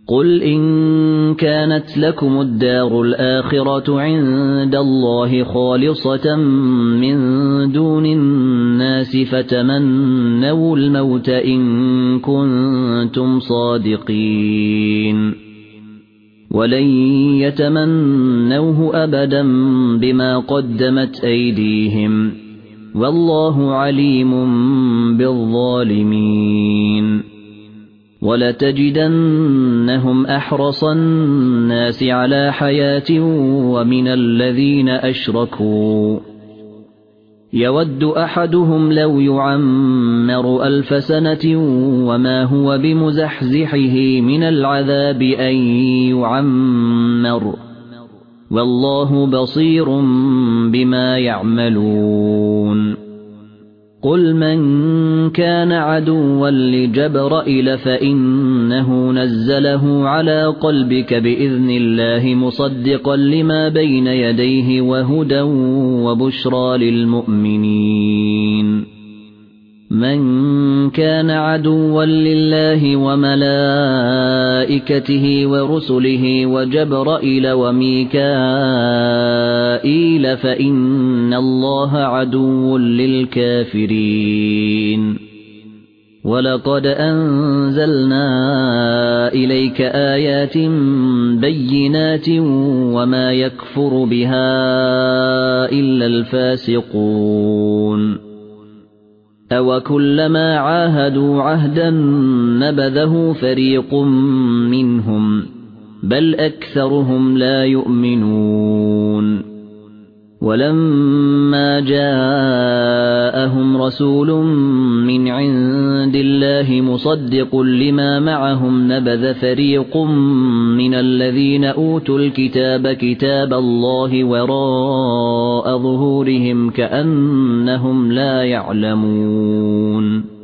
قل إن كانت لكم الدار الآخرة عند الله خالصة من دون الناس فتمنوا الموت إن كنتم صادقين ولن يتمنوه أبدا بما قدمت أيديهم والله عليم بالظالمين ولتجدنهم أحرص الناس على حياة ومن الذين أشركوا يود أحدهم لو يعمر 1000 سنة وما هو بمزحزحه من العذاب أن يعمر والله بصير بما يعملون قل من كان عدوا لجبرائيل فإنه نزله على قلبك بإذن الله مصدقا لما بين يديه وهدى وبشرى للمؤمنين من كان عدوا لله وملائكته ورسله وجبرائيل وميكائيل فإن الله عدو للكافرين ولقد أنزلنا إليك آيات بينات وما يكفر بها إلا الفاسقون أوكلما عاهدوا عهدا نبذه فريق منهم بل أكثرهم لا يؤمنون ولما جاءهم رسول من عند الله مصدق لما معهم نبذ فريق من الذين أوتوا الكتاب كتاب الله وراء ظهورهم كأنهم لا يعلمون